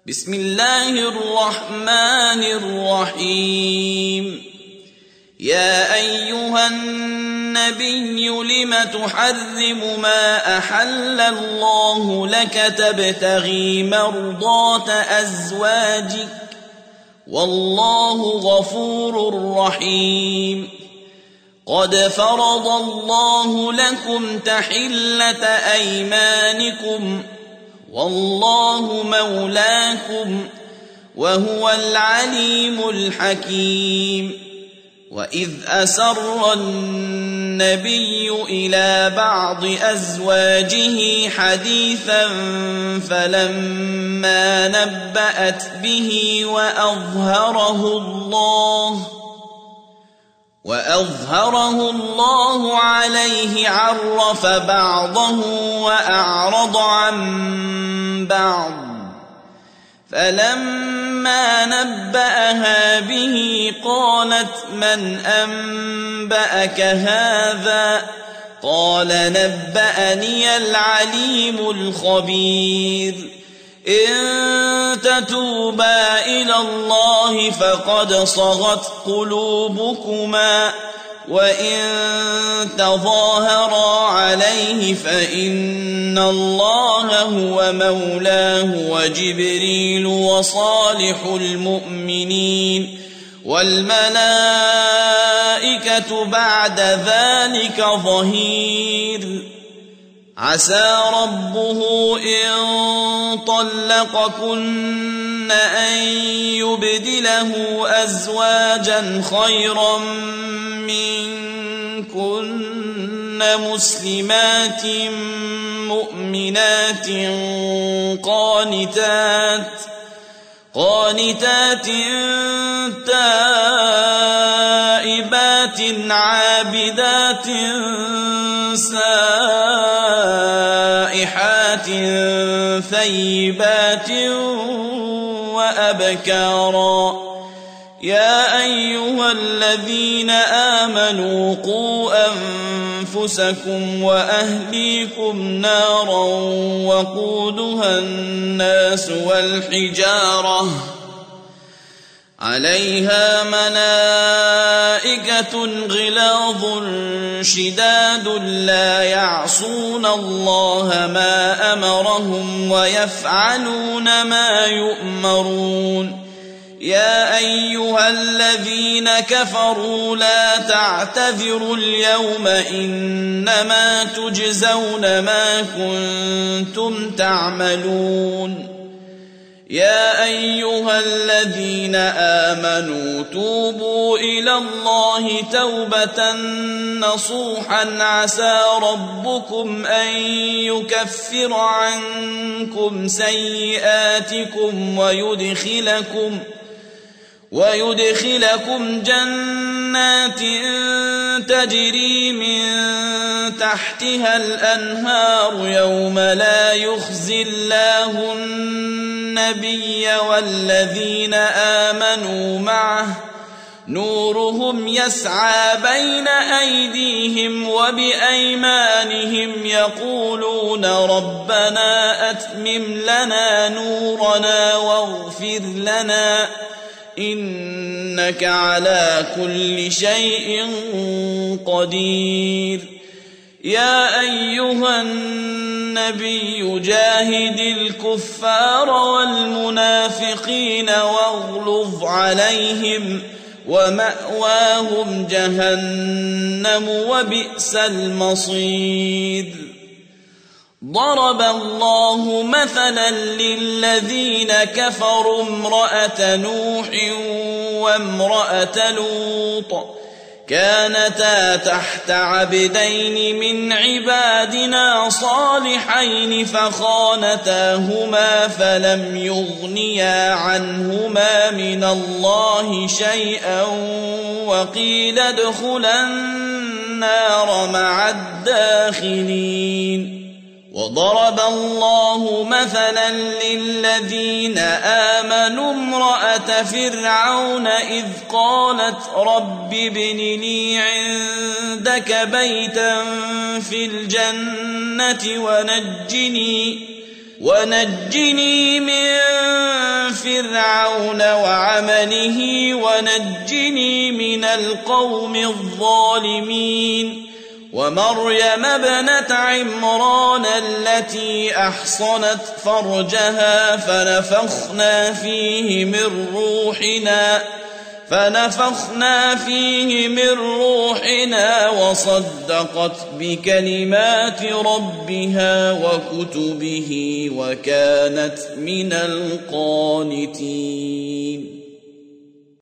بسم الله الرحمن الرحيم. يا أيها النبي لم تحرم ما أحل الله لك تبتغي مرضات أزواجك والله غفور رحيم. قد فرض الله لكم تحلة أيمانكم والله مولاكم وهو العليم الحكيم. وإذ أسر النبي إلى بعض أزواجه حديثا فلما نبأت به وأظهره الله عليه عرف بعضه وأعرض عن بعض. فلما نبأها به قالت من أنبأك هذا؟ قال نبأني العليم الخبير. إن تتوبا إلى الله فقد صغت قلوبكما وإن تظاهرا عليه فإن الله هو مولاه وجبريل وصالح المؤمنين والملائكة بعد ذلك ظهير. عسى ربه إن طلقكن أن يبدله أزواجا خيرا منكن مسلمات مؤمنات قانتات تائبات عابدات سائحات ثيبات وأبكارا. يا أيها الذين آمنوا قوا أنفسكم وأهليكم نارا وقودها الناس والحجارة عليها ملائكة غلاظ شداد لا يعصون الله ما أمرهم ويفعلون ما يؤمرون. يا أيها الذين كفروا لا تعتذروا اليوم إنما تجزون ما كنتم تعملون. يا أيها الذين آمنوا توبوا إلى الله توبة نصوحا عسى ربكم أن يكفر عنكم سيئاتكم ويدخلكم جنات تجري من تحتها الأنهار يوم لا يخزي الله النبي والذين آمنوا معه نورهم يسعى بين أيديهم وبأيمانهم يقولون ربنا أتمم لنا نورنا واغفر لنا إنك على كل شيء قدير. يا أيها النبي جاهد الكفار والمنافقين واغلظ عليهم ومأواهم جهنم وبئس المصير. ضرب الله مثلا للذين كفروا امرأة نوح وامرأة لوط كانتا تحت عبدين من عبادنا صالحين فخانتاهما فلم يغنيا عنهما من الله شيئا وقيل ادخلا النار مع الداخلين. وضرب الله مثلا للذين آمنوا امرأة فرعون إذ قالت رب ابن لي عندك بيتا في الجنة ونجني من فرعون وعمله ونجني من القوم الظالمين ومريم ابنة عمران التي أحصنت فرجها فنفخنا فيه من روحنا وصدقت بكلمات ربها وكتبه وكانت من القانتين